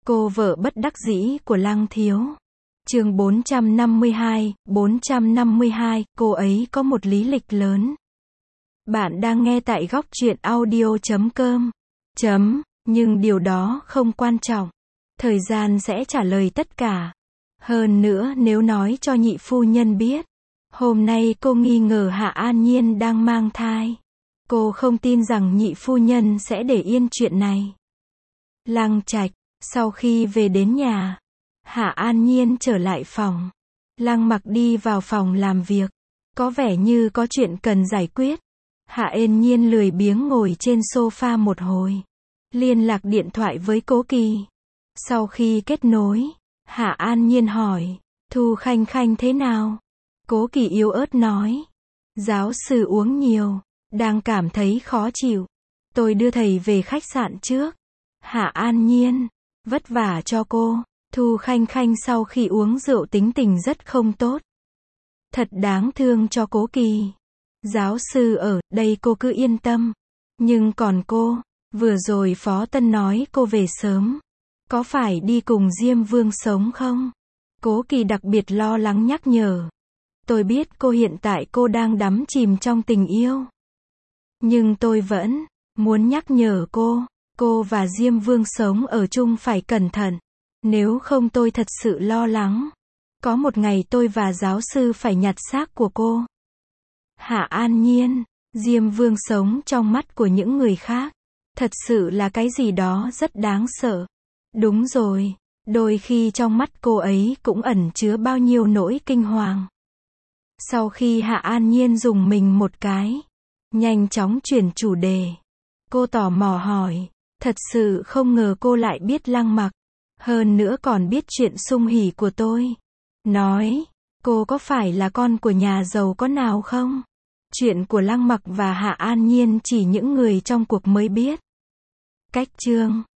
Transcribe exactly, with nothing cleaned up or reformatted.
Cô vợ bất đắc dĩ của Lăng Thiếu. Chương bốn trăm năm mươi hai, bốn trăm năm mươi hai, cô ấy có một lý lịch lớn. Bạn đang nghe tại góc truyện audio chấm com. Chấm, nhưng điều đó không quan trọng. Thời gian sẽ trả lời tất cả. Hơn nữa nếu nói cho nhị phu nhân biết, hôm nay cô nghi ngờ Hạ An Nhiên đang mang thai. Cô không tin rằng nhị phu nhân sẽ để yên chuyện này. Lăng Trạch, sau khi về đến nhà, Hạ An Nhiên trở lại phòng. Lăng Mặc đi vào phòng làm việc. Có vẻ như có chuyện cần giải quyết. Hạ An Nhiên lười biếng ngồi trên sofa một hồi. Liên lạc điện thoại với Cố Kỳ. Sau khi kết nối, Hạ An Nhiên hỏi, Thu Khanh Khanh thế nào? Cố Kỳ yếu ớt nói, giáo sư uống nhiều, đang cảm thấy khó chịu. Tôi đưa thầy về khách sạn trước. Hạ An Nhiên, vất vả cho cô. Thu Khanh Khanh sau khi uống rượu tính tình rất không tốt. Thật đáng thương cho Cố Kỳ. Giáo sư ở đây cô cứ yên tâm. Nhưng còn cô, vừa rồi Phó Tân nói cô về sớm. Có phải đi cùng Diêm Vương sống không? Cố Kỳ đặc biệt lo lắng nhắc nhở. Tôi biết cô hiện tại cô đang đắm chìm trong tình yêu. Nhưng tôi vẫn muốn nhắc nhở cô, cô và Diêm Vương sống ở chung phải cẩn thận. Nếu không tôi thật sự lo lắng. Có một ngày tôi và giáo sư phải nhặt xác của cô. Hạ An Nhiên, Diêm Vương sống trong mắt của những người khác. Thật sự là cái gì đó rất đáng sợ. Đúng rồi, đôi khi trong mắt cô ấy cũng ẩn chứa bao nhiêu nỗi kinh hoàng. Sau khi Hạ An Nhiên dùng mình một cái, nhanh chóng chuyển chủ đề. Cô tò mò hỏi, thật sự không ngờ cô lại biết Lăng Mặc. Hơn nữa còn biết chuyện sung hỉ của tôi. Nói, cô có phải là con của nhà giàu có nào không? Chuyện của Lăng Mặc và Hạ An Nhiên chỉ những người trong cuộc mới biết. Cách chương